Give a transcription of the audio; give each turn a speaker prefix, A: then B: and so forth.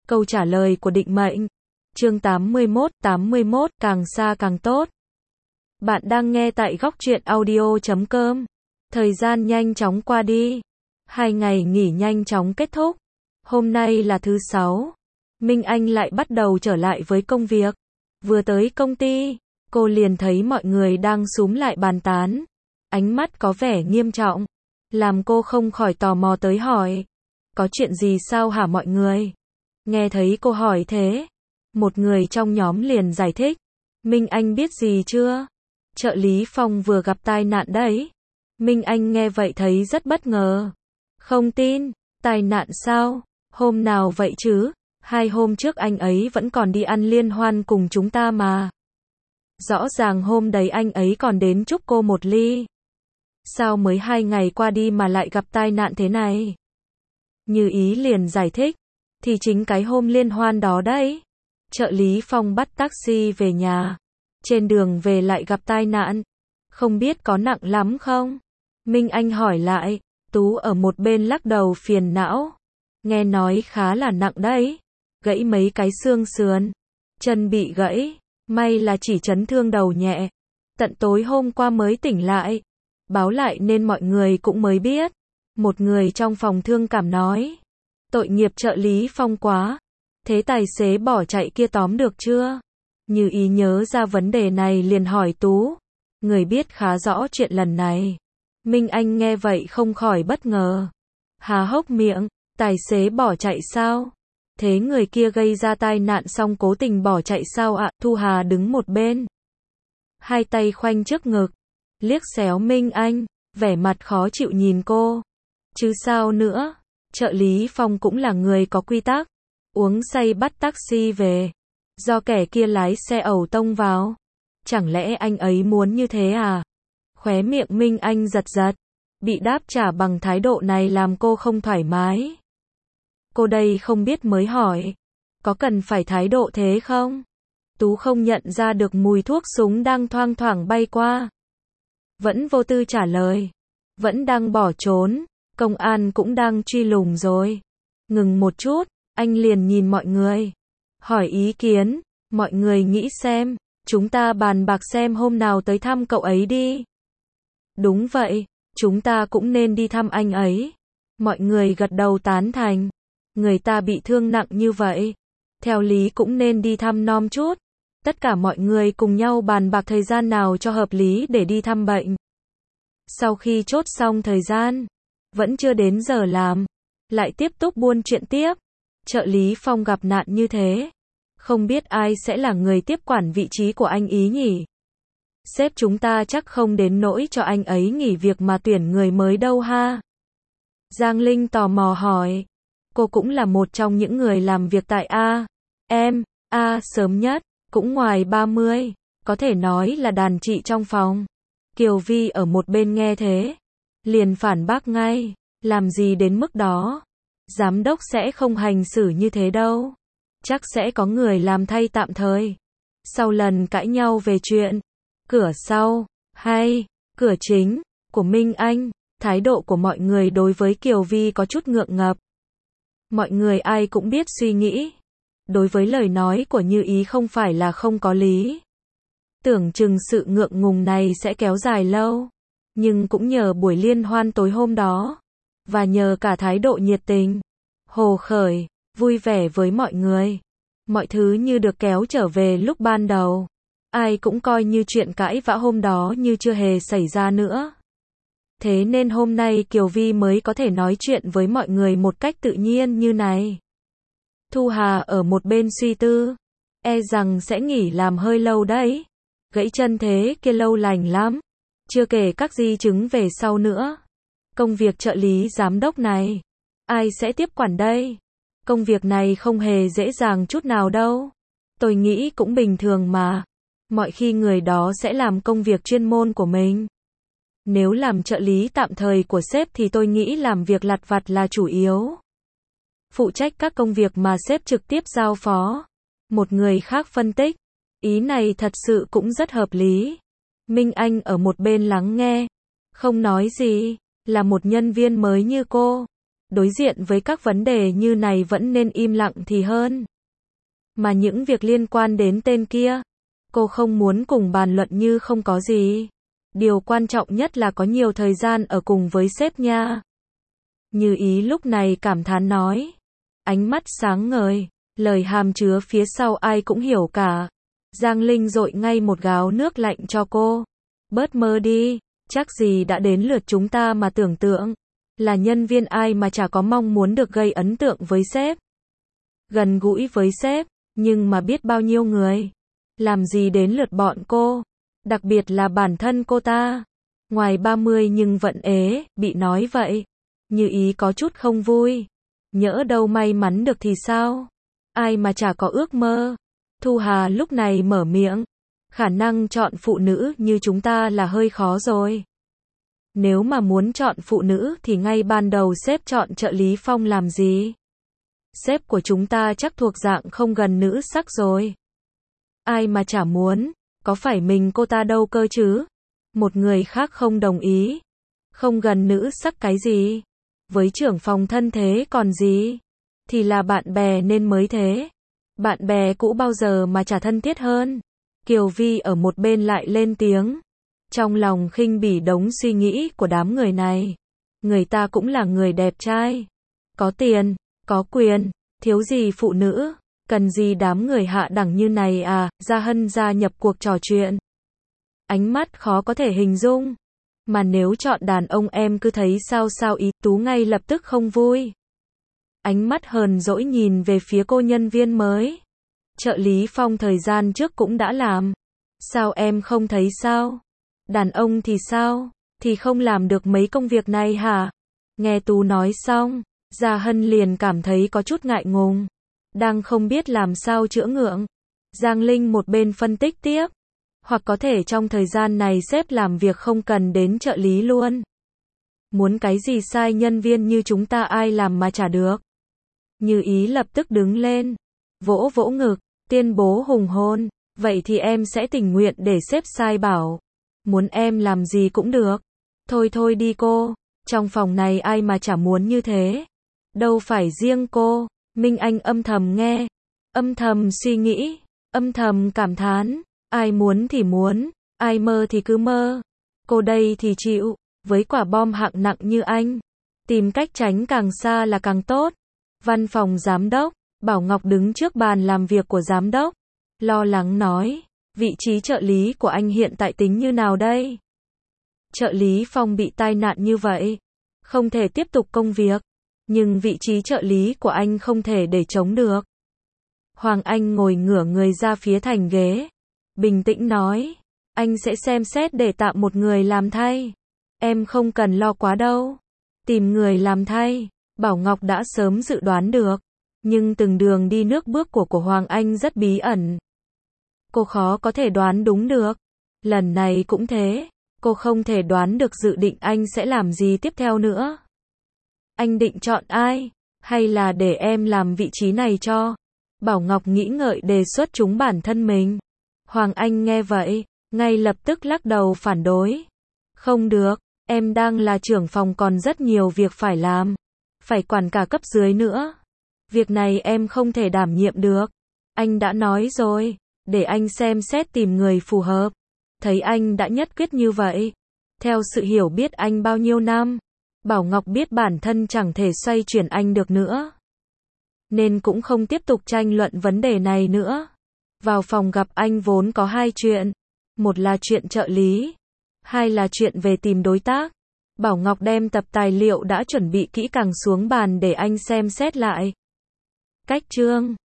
A: Câu trả lời của định mệnh. Chương 81, càng xa càng tốt. Bạn đang nghe tại góc truyện audio.com. Thời gian nhanh chóng qua đi. 2 ngày nghỉ nhanh chóng kết thúc. Hôm nay là thứ 6. Minh Anh lại bắt đầu trở lại với công việc. Vừa tới công ty, cô liền thấy mọi người đang xúm lại bàn tán. Ánh mắt có vẻ nghiêm trọng, làm cô không khỏi tò mò tới hỏi. Có chuyện gì sao hả mọi người? Nghe thấy cô hỏi thế, một người trong nhóm liền giải thích. Minh Anh biết gì chưa? Trợ lý Phong vừa gặp tai nạn đấy. Minh Anh nghe vậy thấy rất bất ngờ. Không tin, tai nạn sao? Hôm nào vậy chứ? 2 hôm trước anh ấy vẫn còn đi ăn liên hoan cùng chúng ta mà. Rõ ràng hôm đấy anh ấy còn đến chúc cô một ly. Sao mới 2 ngày qua đi mà lại gặp tai nạn thế này? Như ý liền giải thích. Thì chính cái hôm liên hoan đó đấy. Trợ lý Phong bắt taxi về nhà. Trên đường về lại gặp tai nạn. Không biết có nặng lắm không? Minh Anh hỏi lại. Tú ở một bên lắc đầu phiền não. Nghe nói khá là nặng đấy. Gãy mấy cái xương sườn. Chân bị gãy. May là chỉ chấn thương đầu nhẹ. Tận tối hôm qua mới tỉnh lại. Báo lại nên mọi người cũng mới biết. Một người trong phòng thương cảm nói. Tội nghiệp trợ lý Phong quá. Thế tài xế bỏ chạy kia tóm được chưa? Như ý nhớ ra vấn đề này liền hỏi Tú. Người biết khá rõ chuyện lần này. Minh Anh nghe vậy không khỏi bất ngờ. Há hốc miệng, tài xế bỏ chạy sao? Thế người kia gây ra tai nạn xong cố tình bỏ chạy sao ạ? Thu Hà đứng một bên. Hai tay khoanh trước ngực. Liếc xéo Minh Anh, vẻ mặt khó chịu nhìn cô. Chứ sao nữa? Trợ lý Phong cũng là người có quy tắc. Uống say bắt taxi về. Do kẻ kia lái xe ẩu tông vào. Chẳng lẽ anh ấy muốn như thế à? Khóe miệng Minh Anh giật giật. Bị đáp trả bằng thái độ này làm cô không thoải mái. Cô đây không biết mới hỏi. Có cần phải thái độ thế không? Tú không nhận ra được mùi thuốc súng đang thoang thoảng bay qua. Vẫn vô tư trả lời. Vẫn đang bỏ trốn. Công an cũng đang truy lùng rồi. Ngừng một chút, anh liền nhìn mọi người. Hỏi ý kiến, mọi người nghĩ xem, chúng ta bàn bạc xem hôm nào tới thăm cậu ấy đi. Đúng vậy, chúng ta cũng nên đi thăm anh ấy. Mọi người gật đầu tán thành. Người ta bị thương nặng như vậy. Theo lý cũng nên đi thăm nom chút. Tất cả mọi người cùng nhau bàn bạc thời gian nào cho hợp lý để đi thăm bệnh. Sau khi chốt xong thời gian, vẫn chưa đến giờ làm, lại tiếp tục buôn chuyện tiếp. Trợ lý Phong gặp nạn như thế, không biết ai sẽ là người tiếp quản vị trí của anh ý nhỉ? Sếp chúng ta chắc không đến nỗi cho anh ấy nghỉ việc mà tuyển người mới đâu ha? Giang Linh tò mò hỏi. Cô cũng là một trong những người làm việc tại A sớm nhất, cũng ngoài 30, có thể nói là đàn chị trong phòng. Kiều Vi ở một bên nghe thế, liền phản bác ngay, làm gì đến mức đó, giám đốc sẽ không hành xử như thế đâu, chắc sẽ có người làm thay tạm thời. Sau lần cãi nhau về chuyện cửa sau hay cửa chính của Minh Anh, thái độ của mọi người đối với Kiều Vi có chút ngượng ngập. Mọi người ai cũng biết suy nghĩ, đối với lời nói của Như Ý không phải là không có lý. Tưởng chừng sự ngượng ngùng này sẽ kéo dài lâu, nhưng cũng nhờ buổi liên hoan tối hôm đó, và nhờ cả thái độ nhiệt tình, hồ khởi, vui vẻ với mọi người. Mọi thứ như được kéo trở về lúc ban đầu. Ai cũng coi như chuyện cãi vã hôm đó như chưa hề xảy ra nữa. Thế nên hôm nay Kiều Vi mới có thể nói chuyện với mọi người một cách tự nhiên như này. Thu Hà ở một bên suy tư. E rằng sẽ nghỉ làm hơi lâu đấy. Gãy chân thế kia lâu lành lắm. Chưa kể các di chứng về sau nữa. Công việc trợ lý giám đốc này, ai sẽ tiếp quản đây? Công việc này không hề dễ dàng chút nào đâu. Tôi nghĩ cũng bình thường mà. Mọi khi người đó sẽ làm công việc chuyên môn của mình. Nếu làm trợ lý tạm thời của sếp thì tôi nghĩ làm việc lặt vặt là chủ yếu. Phụ trách các công việc mà sếp trực tiếp giao phó. Một người khác phân tích. Ý này thật sự cũng rất hợp lý. Minh Anh ở một bên lắng nghe. Không nói gì. Là một nhân viên mới như cô. đối diện với các vấn đề như này vẫn nên im lặng thì hơn. Mà những việc liên quan đến tên kia, cô không muốn cùng bàn luận như không có gì. Điều quan trọng nhất là có nhiều thời gian ở cùng với sếp nha. Như Ý lúc này cảm thán nói. Ánh mắt sáng ngời, lời hàm chứa phía sau ai cũng hiểu cả. Giang Linh dội ngay một gáo nước lạnh cho cô. Bớt mơ đi, chắc gì đã đến lượt chúng ta mà tưởng tượng. Là nhân viên ai mà chả có mong muốn được gây ấn tượng với sếp. Gần gũi với sếp, nhưng mà biết bao nhiêu người. Làm gì đến lượt bọn cô. Đặc biệt là bản thân cô ta. Ngoài 30 nhưng vẫn ế, bị nói vậy. Như Ý có chút không vui. Nhỡ đâu may mắn được thì sao? Ai mà chả có ước mơ. Thu Hà lúc này mở miệng. Khả năng chọn phụ nữ như chúng ta là hơi khó rồi. Nếu mà muốn chọn phụ nữ thì ngay ban đầu sếp chọn trợ lý Phong làm gì? Sếp của chúng ta chắc thuộc dạng không gần nữ sắc rồi. Ai mà chả muốn, có phải mình cô ta đâu cơ chứ? Một người khác không đồng ý. Không gần nữ sắc cái gì? Với trưởng phòng thân thế còn gì? Thì là bạn bè nên mới thế. Bạn bè cũ bao giờ mà chả thân thiết hơn. Kiều Vi ở một bên lại lên tiếng. Trong lòng khinh bỉ đống suy nghĩ của đám người này. Người ta cũng là người đẹp trai. Có tiền, có quyền, thiếu gì phụ nữ. Cần gì đám người hạ đẳng như này à? Gia Hân gia nhập cuộc trò chuyện. Ánh mắt khó có thể hình dung. Mà nếu chọn đàn ông em cứ thấy sao Ý Tú ngay lập tức không vui. Ánh mắt hờn dỗi nhìn về phía cô nhân viên mới. Trợ lý Phong thời gian trước cũng đã làm. Sao em không thấy sao? Đàn ông thì sao? Thì không làm được mấy công việc này hả? Nghe Tú nói xong, Gia Hân liền cảm thấy có chút ngại ngùng. Đang không biết làm sao chữa ngượng. Giang Linh một bên phân tích tiếp. Hoặc có thể trong thời gian này sếp làm việc không cần đến trợ lý luôn. Muốn cái gì sai nhân viên như chúng ta ai làm mà chả được. Như Ý lập tức đứng lên. Vỗ vỗ ngực, tuyên bố hùng hồn. Vậy thì em sẽ tình nguyện để sếp sai bảo. Muốn em làm gì cũng được. Thôi đi cô. Trong phòng này ai mà chả muốn như thế. Đâu phải riêng cô. Minh Anh âm thầm nghe. Âm thầm suy nghĩ. Âm thầm cảm thán. Ai muốn thì muốn. Ai mơ thì cứ mơ. Cô đây thì chịu. Với quả bom hạng nặng như anh. Tìm cách tránh càng xa là càng tốt. Văn phòng giám đốc. Bảo Ngọc đứng trước bàn làm việc của giám đốc. Lo lắng nói. Vị trí trợ lý của anh hiện tại tính như nào đây? Trợ lý Phong bị tai nạn như vậy. Không thể tiếp tục công việc. Nhưng vị trí trợ lý của anh không thể để chống được. Hoàng Anh ngồi ngửa người ra phía thành ghế. Bình tĩnh nói. Anh sẽ xem xét để tạm một người làm thay. Em không cần lo quá đâu. Tìm người làm thay. Bảo Ngọc đã sớm dự đoán được. Nhưng từng đường đi nước bước của Hoàng Anh rất bí ẩn. Cô khó có thể đoán đúng được. Lần này cũng thế. Cô không thể đoán được dự định anh sẽ làm gì tiếp theo nữa. Anh định chọn ai? Hay là để em làm vị trí này cho? Bảo Ngọc nghĩ ngợi đề xuất chúng bản thân mình. Hoàng Anh nghe vậy, ngay lập tức lắc đầu phản đối. Không được, em đang là trưởng phòng còn rất nhiều việc phải làm. Phải quản cả cấp dưới nữa. Việc này em không thể đảm nhiệm được. Anh đã nói rồi, để anh xem xét tìm người phù hợp. Thấy anh đã nhất quyết như vậy. Theo sự hiểu biết anh bao nhiêu năm, Bảo Ngọc biết bản thân chẳng thể xoay chuyển anh được nữa. Nên cũng không tiếp tục tranh luận vấn đề này nữa. Vào phòng gặp anh vốn có hai chuyện. Một là chuyện trợ lý. Hai là chuyện về tìm đối tác. Bảo Ngọc đem tập tài liệu đã chuẩn bị kỹ càng xuống bàn để anh xem xét lại. Cách chương